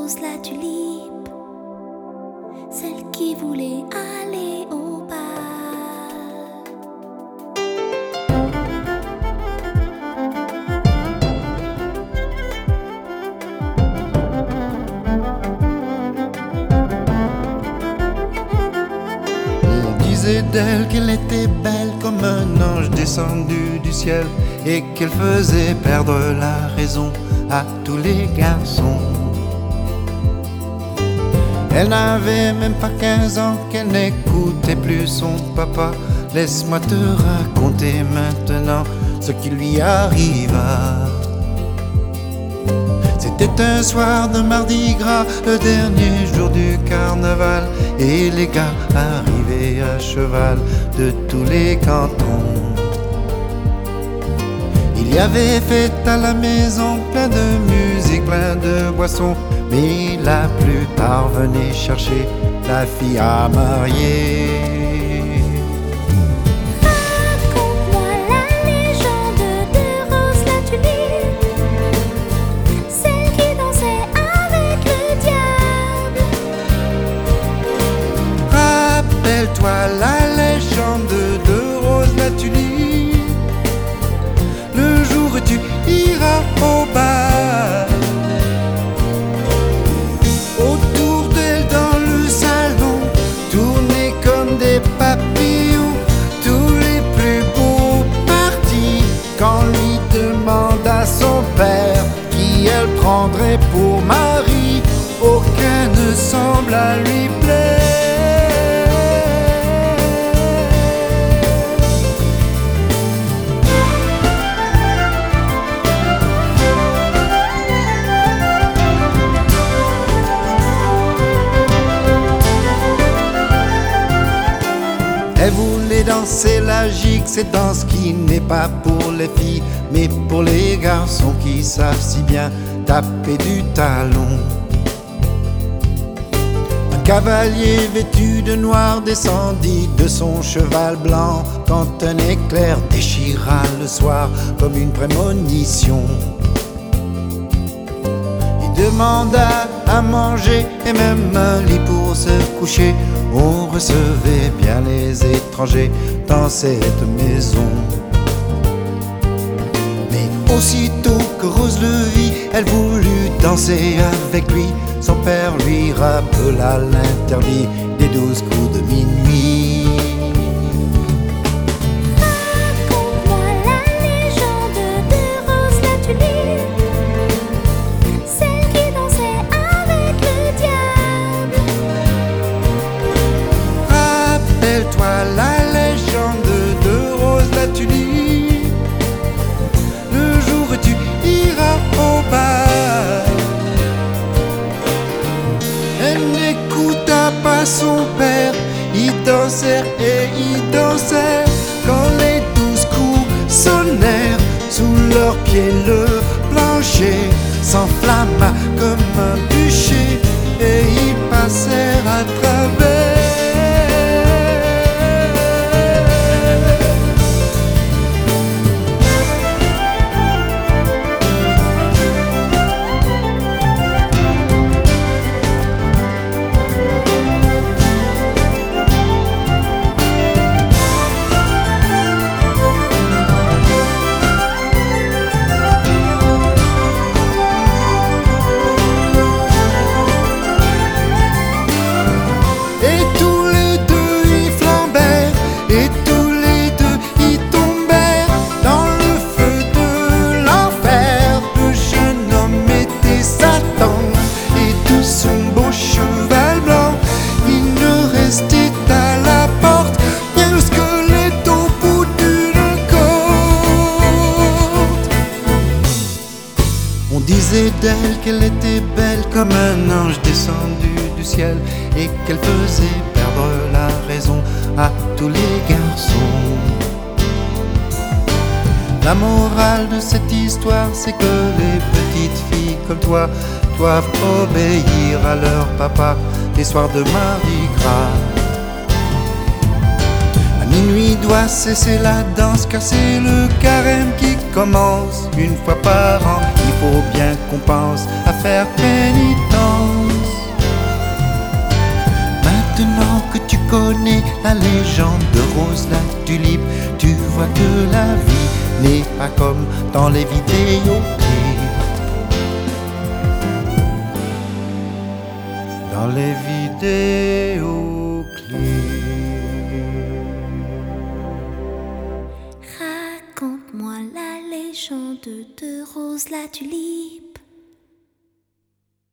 rose, la tulipe, celle qui voulait aller au bal. On disait d'elle qu'elle était belle comme un ange descendu du ciel et qu'elle faisait perdre la raison à tous les garçons. Elle n'avait même pas 15 ans, qu'elle n'écoutait plus son papa. Laisse-moi te raconter maintenant ce qui lui arriva. C'était un soir de Mardi Gras, le dernier jour du carnaval, et les gars arrivaient à cheval de tous les cantons. Il y avait fête à la maison, plein de musique, plein de boissons, mais la plupart venaient chercher la fille à marier. Raconte-moi la légende de Rose la tulipe, celle qui dansait avec le diable. Rappelle-toi la légende de Rose la tulipe, le jour où tu iras au bal. Autour d'elle dans le salon, tourner comme des papillons, tous les plus beaux partis. Quand lui demanda son père qui elle prendrait pour mari, aucun ne semble à lui plaire. Elle voulait danser la gigue, cette danse qui n'est pas pour les filles, mais pour les garçons qui savent si bien taper du talon. Un cavalier vêtu de noir descendit de son cheval blanc quand un éclair déchira le soir comme une prémonition. Il demanda à manger et même un lit pour se coucher. On recevait bien les étrangers dans cette maison. Mais aussitôt que Rose le vit, elle voulut danser avec lui. Son père lui rappela l'interdit des 12 coups de minuit. Raconte-moi la légende de Rose la tulipe, celle qui dansait avec le diable. Rappelle-toi la légende de Rose la tulipe, le jour où tu iras au bal. Elle n'écouta pas son père, ils dansèrent et ils dansèrent. Quand les 12 coups sonnèrent, sous leurs pieds le plancher s'enflamma comme un bûcher et ils passèrent à travers. On disait d'elle qu'elle était belle comme un ange descendu du ciel et qu'elle faisait perdre la raison à tous les garçons. La morale de cette histoire, c'est que les petites filles comme toi doivent obéir à leur papa les soirs de Mardi Gras. À minuit doit cesser la danse car c'est le carême qui commence une fois par an. Il faut bien qu'on pense à faire pénitence. connais la légende de Rose la tulipe, tu vois que la vie n'est pas comme dans les vidéoclips. Dans les vidéoclips. Raconte-moi la légende de Rose la tulipe.